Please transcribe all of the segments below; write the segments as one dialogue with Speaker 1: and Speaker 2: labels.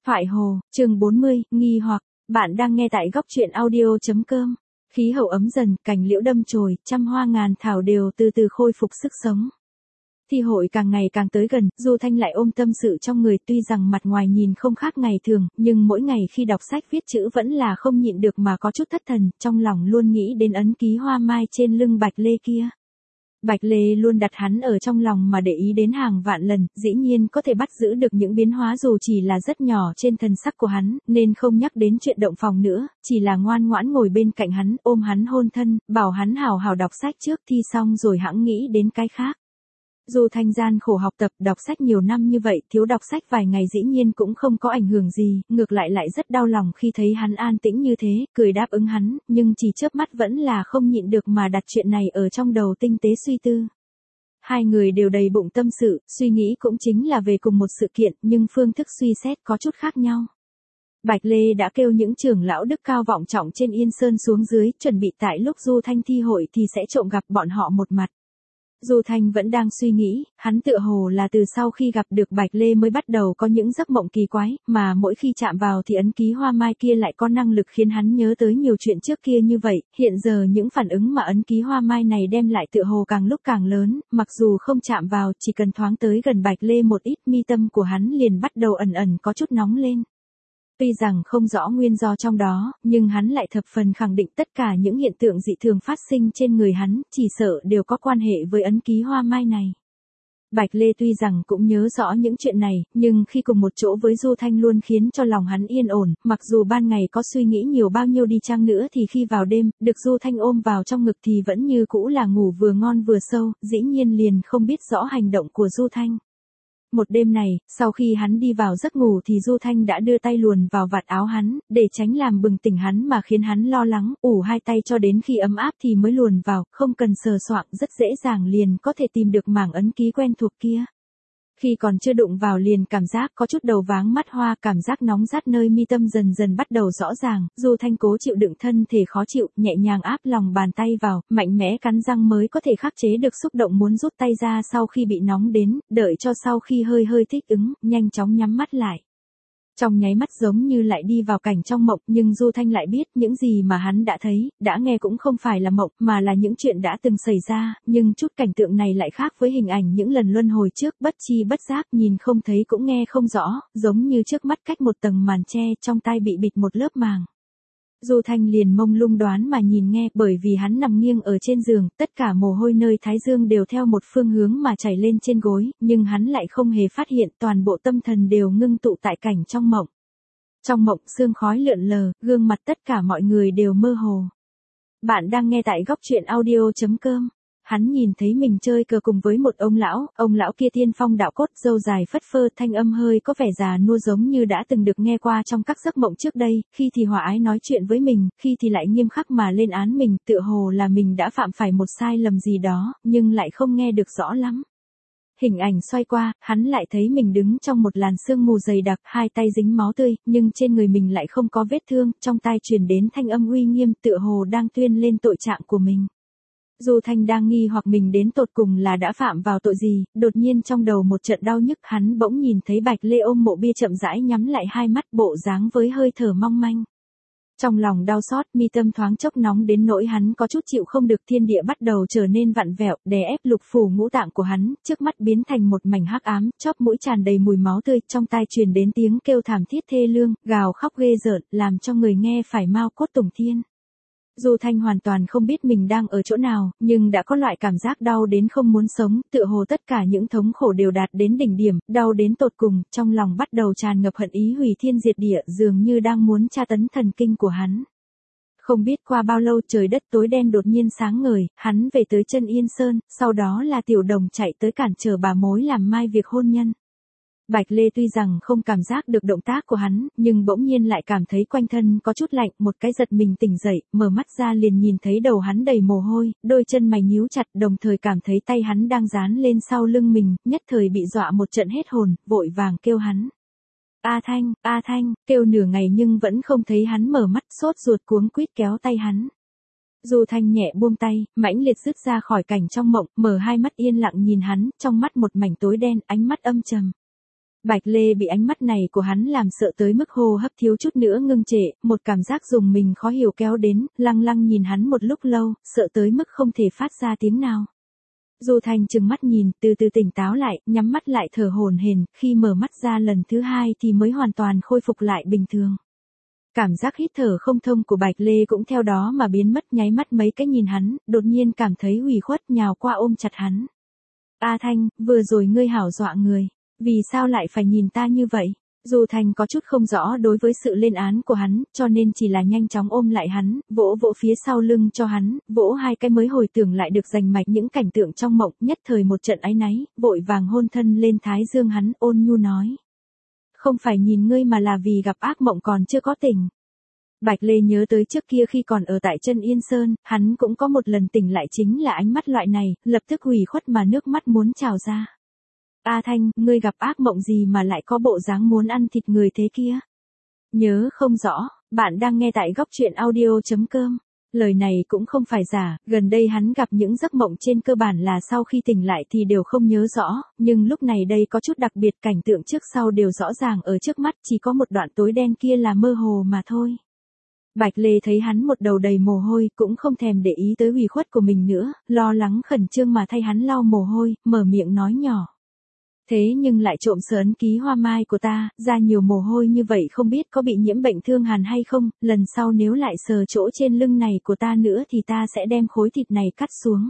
Speaker 1: Thoại Hồ, chương 40, nghi hoặc, bạn đang nghe tại góc truyện audio.com. Khí hậu ấm dần, cành liễu đâm chồi, trăm hoa ngàn thảo đều từ từ khôi phục sức sống. Thi hội càng ngày càng tới gần, Du Thanh lại ôm tâm sự trong người, tuy rằng mặt ngoài nhìn không khác ngày thường, nhưng mỗi ngày khi đọc sách viết chữ vẫn là không nhịn được mà có chút thất thần, trong lòng luôn nghĩ đến ấn ký hoa mai trên lưng Bạch Lê kia. Bạch Lê luôn đặt hắn ở trong lòng mà để ý đến hàng vạn lần, dĩ nhiên có thể bắt giữ được những biến hóa dù chỉ là rất nhỏ trên thần sắc của hắn, nên không nhắc đến chuyện động phòng nữa, chỉ là ngoan ngoãn ngồi bên cạnh hắn, ôm hắn hôn thân, bảo hắn hào hào đọc sách trước thi xong rồi hẵng nghĩ đến cái khác. Dù Thanh gian khổ học tập, đọc sách nhiều năm như vậy, thiếu đọc sách vài ngày dĩ nhiên cũng không có ảnh hưởng gì, ngược lại lại rất đau lòng khi thấy hắn an tĩnh như thế, cười đáp ứng hắn, nhưng chỉ chớp mắt vẫn là không nhịn được mà đặt chuyện này ở trong đầu tinh tế suy tư. Hai người đều đầy bụng tâm sự, suy nghĩ cũng chính là về cùng một sự kiện, nhưng phương thức suy xét có chút khác nhau. Bạch Lê đã kêu những trưởng lão đức cao vọng trọng trên Yên Sơn xuống dưới, chuẩn bị tại lúc Du Thanh thi hội thì sẽ trộm gặp bọn họ một mặt. Du Thanh vẫn đang suy nghĩ, hắn tựa hồ là từ sau khi gặp được Bạch Lê mới bắt đầu có những giấc mộng kỳ quái, mà mỗi khi chạm vào thì ấn ký hoa mai kia lại có năng lực khiến hắn nhớ tới nhiều chuyện trước kia như vậy, hiện giờ những phản ứng mà ấn ký hoa mai này đem lại tựa hồ càng lúc càng lớn, mặc dù không chạm vào, chỉ cần thoáng tới gần Bạch Lê một ít, mi tâm của hắn liền bắt đầu ẩn ẩn có chút nóng lên. Tuy rằng không rõ nguyên do trong đó, nhưng hắn lại thập phần khẳng định tất cả những hiện tượng dị thường phát sinh trên người hắn, chỉ sợ đều có quan hệ với ấn ký hoa mai này. Bạch Lê tuy rằng cũng nhớ rõ những chuyện này, nhưng khi cùng một chỗ với Du Thanh luôn khiến cho lòng hắn yên ổn, mặc dù ban ngày có suy nghĩ nhiều bao nhiêu đi chăng nữa thì khi vào đêm, được Du Thanh ôm vào trong ngực thì vẫn như cũ là ngủ vừa ngon vừa sâu, dĩ nhiên liền không biết rõ hành động của Du Thanh. Một đêm này, sau khi hắn đi vào giấc ngủ thì Du Thanh đã đưa tay luồn vào vạt áo hắn, để tránh làm bừng tỉnh hắn mà khiến hắn lo lắng, ủ hai tay cho đến khi ấm áp thì mới luồn vào, không cần sờ soạng, rất dễ dàng liền có thể tìm được mảng ấn ký quen thuộc kia. Khi còn chưa đụng vào liền cảm giác có chút đầu váng mắt hoa, cảm giác nóng rát nơi mi tâm dần dần bắt đầu rõ ràng, Du Thanh cố chịu đựng thân thể khó chịu, nhẹ nhàng áp lòng bàn tay vào, mạnh mẽ cắn răng mới có thể khắc chế được xúc động muốn rút tay ra sau khi bị nóng đến, đợi cho sau khi hơi hơi thích ứng, nhanh chóng nhắm mắt lại. Trong nháy mắt giống như lại đi vào cảnh trong mộng, nhưng Du Thanh lại biết những gì mà hắn đã thấy, đã nghe cũng không phải là mộng, mà là những chuyện đã từng xảy ra, nhưng chút cảnh tượng này lại khác với hình ảnh những lần luân hồi trước, bất chi bất giác nhìn không thấy cũng nghe không rõ, giống như trước mắt cách một tầng màn che, trong tai bị bịt một lớp màng. Du Thanh liền mông lung đoán mà nhìn nghe, bởi vì hắn nằm nghiêng ở trên giường, tất cả mồ hôi nơi thái dương đều theo một phương hướng mà chảy lên trên gối, nhưng hắn lại không hề phát hiện, toàn bộ tâm thần đều ngưng tụ tại cảnh trong mộng. Trong mộng, sương khói lượn lờ, gương mặt tất cả mọi người đều mơ hồ. Bạn đang nghe tại góc truyện audio.com. Hắn nhìn thấy mình chơi cờ cùng với một ông lão kia tiên phong đạo cốt, râu dài phất phơ, thanh âm hơi có vẻ già nua giống như đã từng được nghe qua trong các giấc mộng trước đây, khi thì hòa ái nói chuyện với mình, khi thì lại nghiêm khắc mà lên án mình, tựa hồ là mình đã phạm phải một sai lầm gì đó, nhưng lại không nghe được rõ lắm. Hình ảnh xoay qua, hắn lại thấy mình đứng trong một làn sương mù dày đặc, hai tay dính máu tươi, nhưng trên người mình lại không có vết thương, trong tai truyền đến thanh âm uy nghiêm tựa hồ đang tuyên lên tội trạng của mình. Du Thanh đang nghi hoặc mình đến tột cùng là đã phạm vào tội gì, đột nhiên trong đầu một trận đau nhức, hắn bỗng nhìn thấy Bạch Lê ôm mộ bia chậm rãi nhắm lại hai mắt, bộ dáng với hơi thở mong manh. Trong lòng đau xót, mi tâm thoáng chốc nóng đến nỗi hắn có chút chịu không được, thiên địa bắt đầu trở nên vặn vẹo, đè ép lục phủ ngũ tạng của hắn, trước mắt biến thành một mảnh hắc ám, chóp mũi tràn đầy mùi máu tươi, trong tai truyền đến tiếng kêu thảm thiết thê lương, gào khóc ghê rợn, làm cho người nghe phải mao cốt tùng thiên. Du Thanh hoàn toàn không biết mình đang ở chỗ nào, nhưng đã có loại cảm giác đau đến không muốn sống, tựa hồ tất cả những thống khổ đều đạt đến đỉnh điểm, đau đến tột cùng, trong lòng bắt đầu tràn ngập hận ý hủy thiên diệt địa, dường như đang muốn tra tấn thần kinh của hắn. Không biết qua bao lâu trời đất tối đen đột nhiên sáng ngời, hắn về tới chân Yên Sơn, sau đó là Tiểu Đồng chạy tới cản trở bà mối làm mai việc hôn nhân. Bạch Lê tuy rằng không cảm giác được động tác của hắn, nhưng bỗng nhiên lại cảm thấy quanh thân có chút lạnh, một cái giật mình tỉnh dậy, mở mắt ra liền nhìn thấy đầu hắn đầy mồ hôi, đôi chân mày nhíu chặt, đồng thời cảm thấy tay hắn đang dán lên sau lưng mình, nhất thời bị dọa một trận hết hồn, vội vàng kêu hắn. A Thanh, kêu nửa ngày nhưng vẫn không thấy hắn mở mắt, sốt ruột cuống quýt kéo tay hắn. Du Thanh nhẹ buông tay, mãnh liệt dứt ra khỏi cảnh trong mộng, mở hai mắt yên lặng nhìn hắn, trong mắt một mảnh tối đen, ánh mắt âm trầm. Bạch Lê bị ánh mắt này của hắn làm sợ tới mức hô hấp thiếu chút nữa ngưng trệ, một cảm giác dùng mình khó hiểu kéo đến, lăng lăng nhìn hắn một lúc lâu, sợ tới mức không thể phát ra tiếng nào. Du Thanh trừng mắt nhìn, từ từ tỉnh táo lại, nhắm mắt lại thở hổn hển, khi mở mắt ra lần thứ hai thì mới hoàn toàn khôi phục lại bình thường. Cảm giác hít thở không thông của Bạch Lê cũng theo đó mà biến mất, nháy mắt mấy cái nhìn hắn, đột nhiên cảm thấy ủy khuất nhào qua ôm chặt hắn. A Thanh, vừa rồi ngươi hảo dọa người, vì sao lại phải nhìn ta như vậy? Du Thanh có chút không rõ đối với sự lên án của hắn, cho nên chỉ là nhanh chóng ôm lại hắn, vỗ vỗ phía sau lưng cho hắn, vỗ hai cái mới hồi tưởng lại được rành mạch những cảnh tượng trong mộng, nhất thời một trận áy náy, vội vàng hôn thân lên thái dương hắn, ôn nhu nói. Không phải nhìn ngươi mà là vì gặp ác mộng còn chưa có tỉnh. Bạch Lê nhớ tới trước kia khi còn ở tại chân Yên Sơn, hắn cũng có một lần tỉnh lại chính là ánh mắt loại này, lập tức ủy khuất mà nước mắt muốn trào ra. A Thanh, ngươi gặp ác mộng gì mà lại có bộ dáng muốn ăn thịt người thế kia? Nhớ không rõ, bạn đang nghe tại góc truyện audio.com. Lời này cũng không phải giả, gần đây hắn gặp những giấc mộng trên cơ bản là sau khi tỉnh lại thì đều không nhớ rõ, nhưng lúc này đây có chút đặc biệt, cảnh tượng trước sau đều rõ ràng ở trước mắt, chỉ có một đoạn tối đen kia là mơ hồ mà thôi. Bạch Lê thấy hắn một đầu đầy mồ hôi, cũng không thèm để ý tới ủy khuất của mình nữa, lo lắng khẩn trương mà thay hắn lau mồ hôi, mở miệng nói nhỏ. Thế nhưng lại trộm sờ ấn ký hoa mai của ta, ra nhiều mồ hôi như vậy không biết có bị nhiễm bệnh thương hàn hay không, lần sau nếu lại sờ chỗ trên lưng này của ta nữa thì ta sẽ đem khối thịt này cắt xuống.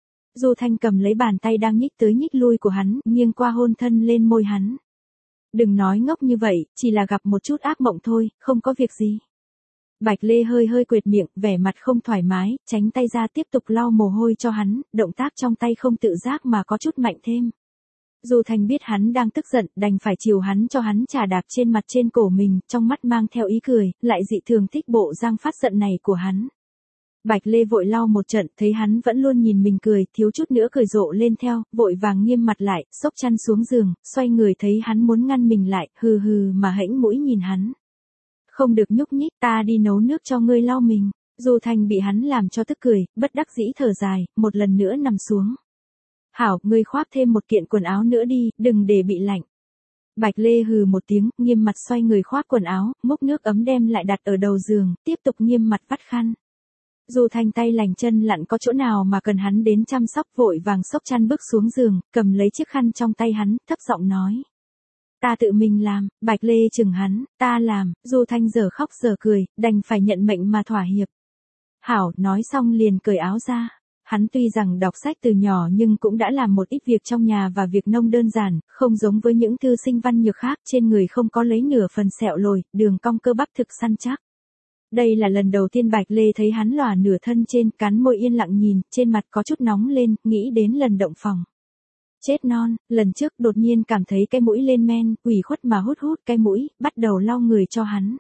Speaker 1: Du Thanh cầm lấy bàn tay đang nhích tới nhích lui của hắn, nghiêng qua hôn thân lên môi hắn. Đừng nói ngốc như vậy, chỉ là gặp một chút ác mộng thôi, không có việc gì. Bạch Lê hơi hơi quệt miệng, vẻ mặt không thoải mái, tránh tay ra tiếp tục lau mồ hôi cho hắn, động tác trong tay không tự giác mà có chút mạnh thêm. Du Thanh biết hắn đang tức giận, đành phải chiều hắn cho hắn chà đạp trên mặt trên cổ mình, trong mắt mang theo ý cười, lại dị thường thích bộ dáng phát giận này của hắn. Bạch Lê vội lau một trận, thấy hắn vẫn luôn nhìn mình cười, thiếu chút nữa cười rộ lên theo, vội vàng nghiêm mặt lại, xốc chăn xuống giường, xoay người thấy hắn muốn ngăn mình lại, hừ hừ mà hễnh mũi nhìn hắn. Không được nhúc nhích, ta đi nấu nước cho ngươi lau mình. Du Thanh bị hắn làm cho tức cười, bất đắc dĩ thở dài, một lần nữa nằm xuống. Hảo, ngươi khoác thêm một kiện quần áo nữa đi, đừng để bị lạnh. Bạch Lê hừ một tiếng, nghiêm mặt xoay người khoác quần áo, múc nước ấm đem lại đặt ở đầu giường, tiếp tục nghiêm mặt vắt khăn. Du Thanh tay lành chân lặn có chỗ nào mà cần hắn đến chăm sóc, vội vàng xốc chăn bước xuống giường, cầm lấy chiếc khăn trong tay hắn, thấp giọng nói. Ta tự mình làm. Bạch Lê chừng hắn, ta làm. Du Thanh giờ khóc giờ cười, đành phải nhận mệnh mà thỏa hiệp. Hảo, nói xong liền cởi áo ra. Hắn tuy rằng đọc sách từ nhỏ nhưng cũng đã làm một ít việc trong nhà và việc nông đơn giản, không giống với những thư sinh văn nhược khác, trên người không có lấy nửa phần sẹo lồi, đường cong cơ bắp thực săn chắc. Đây là lần đầu tiên Bạch Lê thấy hắn lòa nửa thân trên, cắn môi yên lặng nhìn, trên mặt có chút nóng lên, nghĩ đến lần động phòng. Chết non, lần trước đột nhiên cảm thấy cái mũi lên men, ủy khuất mà hút cái mũi, bắt đầu lau người cho hắn.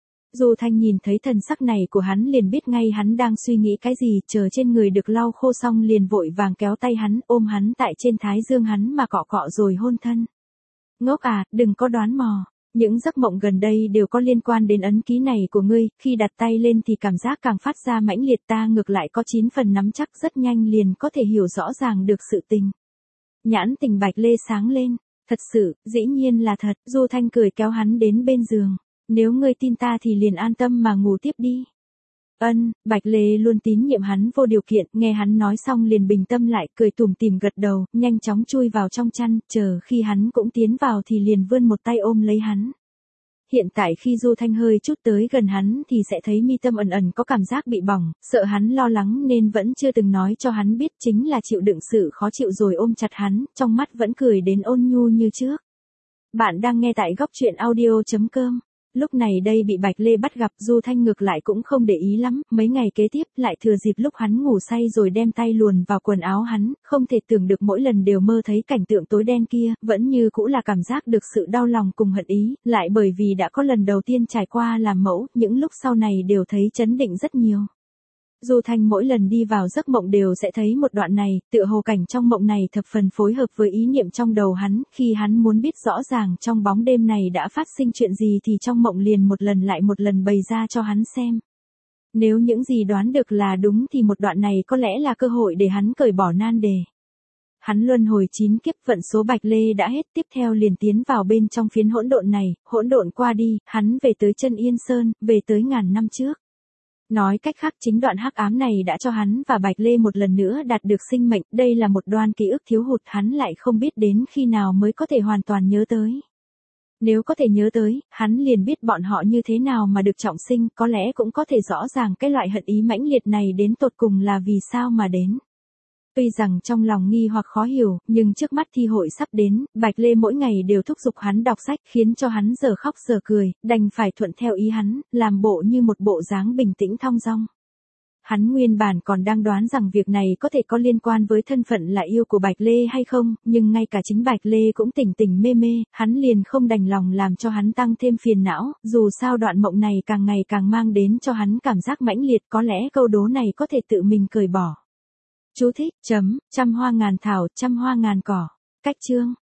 Speaker 1: Du Thanh nhìn thấy thần sắc này của hắn liền biết ngay hắn đang suy nghĩ cái gì, chờ trên người được lau khô xong liền vội vàng kéo tay hắn, ôm hắn tại trên thái dương hắn mà cọ cọ rồi hôn thân. Ngốc à, đừng có đoán mò. Những giấc mộng gần đây đều có liên quan đến ấn ký này của ngươi, khi đặt tay lên thì cảm giác càng phát ra mãnh liệt, ta ngược lại có 9 phần nắm chắc rất nhanh liền có thể hiểu rõ ràng được sự tình. Nhãn tình Bạch Lê sáng lên, thật sự, dĩ nhiên là thật, Du Thanh cười kéo hắn đến bên giường. Nếu ngươi tin ta thì liền an tâm mà ngủ tiếp đi. Bạch Lê luôn tín nhiệm hắn vô điều kiện, nghe hắn nói xong liền bình tâm lại, cười tủm tỉm gật đầu, nhanh chóng chui vào trong chăn, chờ khi hắn cũng tiến vào thì liền vươn một tay ôm lấy hắn. Hiện tại khi Du Thanh hơi chút tới gần hắn thì sẽ thấy mi tâm ẩn ẩn có cảm giác bị bỏng, sợ hắn lo lắng nên vẫn chưa từng nói cho hắn biết, chính là chịu đựng sự khó chịu rồi ôm chặt hắn, trong mắt vẫn cười đến ôn nhu như trước. Bạn đang nghe tại góc truyện audio.com. Lúc này đây bị Bạch Lê bắt gặp, Du Thanh ngược lại cũng không để ý lắm, mấy ngày kế tiếp lại thừa dịp lúc hắn ngủ say rồi đem tay luồn vào quần áo hắn, không thể tưởng được mỗi lần đều mơ thấy cảnh tượng tối đen kia, vẫn như cũ là cảm giác được sự đau lòng cùng hận ý, lại bởi vì đã có lần đầu tiên trải qua làm mẫu, những lúc sau này đều thấy chấn định rất nhiều. Du Thanh mỗi lần đi vào giấc mộng đều sẽ thấy một đoạn này, tựa hồ cảnh trong mộng này thập phần phối hợp với ý niệm trong đầu hắn, khi hắn muốn biết rõ ràng trong bóng đêm này đã phát sinh chuyện gì thì trong mộng liền một lần lại một lần bày ra cho hắn xem. Nếu những gì đoán được là đúng thì một đoạn này có lẽ là cơ hội để hắn cởi bỏ nan đề. Hắn luân hồi 9 kiếp, vận số Bạch Lê đã hết, tiếp theo liền tiến vào bên trong phiến hỗn độn này, hỗn độn qua đi, hắn về tới Chân Yên Sơn, về tới ngàn năm trước. Nói cách khác, chính đoạn hắc ám này đã cho hắn và Bạch Lê một lần nữa đạt được sinh mệnh, đây là một đoạn ký ức thiếu hụt hắn lại không biết đến khi nào mới có thể hoàn toàn nhớ tới. Nếu có thể nhớ tới, hắn liền biết bọn họ như thế nào mà được trọng sinh, có lẽ cũng có thể rõ ràng cái loại hận ý mãnh liệt này đến tột cùng là vì sao mà đến. Tuy rằng trong lòng nghi hoặc khó hiểu, nhưng trước mắt thi hội sắp đến, Bạch Lê mỗi ngày đều thúc giục hắn đọc sách, khiến cho hắn giờ khóc giờ cười, đành phải thuận theo ý hắn, làm bộ như một bộ dáng bình tĩnh thong dong. Hắn nguyên bản còn đang đoán rằng việc này có thể có liên quan với thân phận là yêu của Bạch Lê hay không, nhưng ngay cả chính Bạch Lê cũng tỉnh tỉnh mê mê, hắn liền không đành lòng làm cho hắn tăng thêm phiền não, dù sao đoạn mộng này càng ngày càng mang đến cho hắn cảm giác mãnh liệt, có lẽ câu đố này có thể tự mình cởi bỏ. Chú thích, trăm hoa ngàn thảo, trăm hoa ngàn cỏ. Cách chương.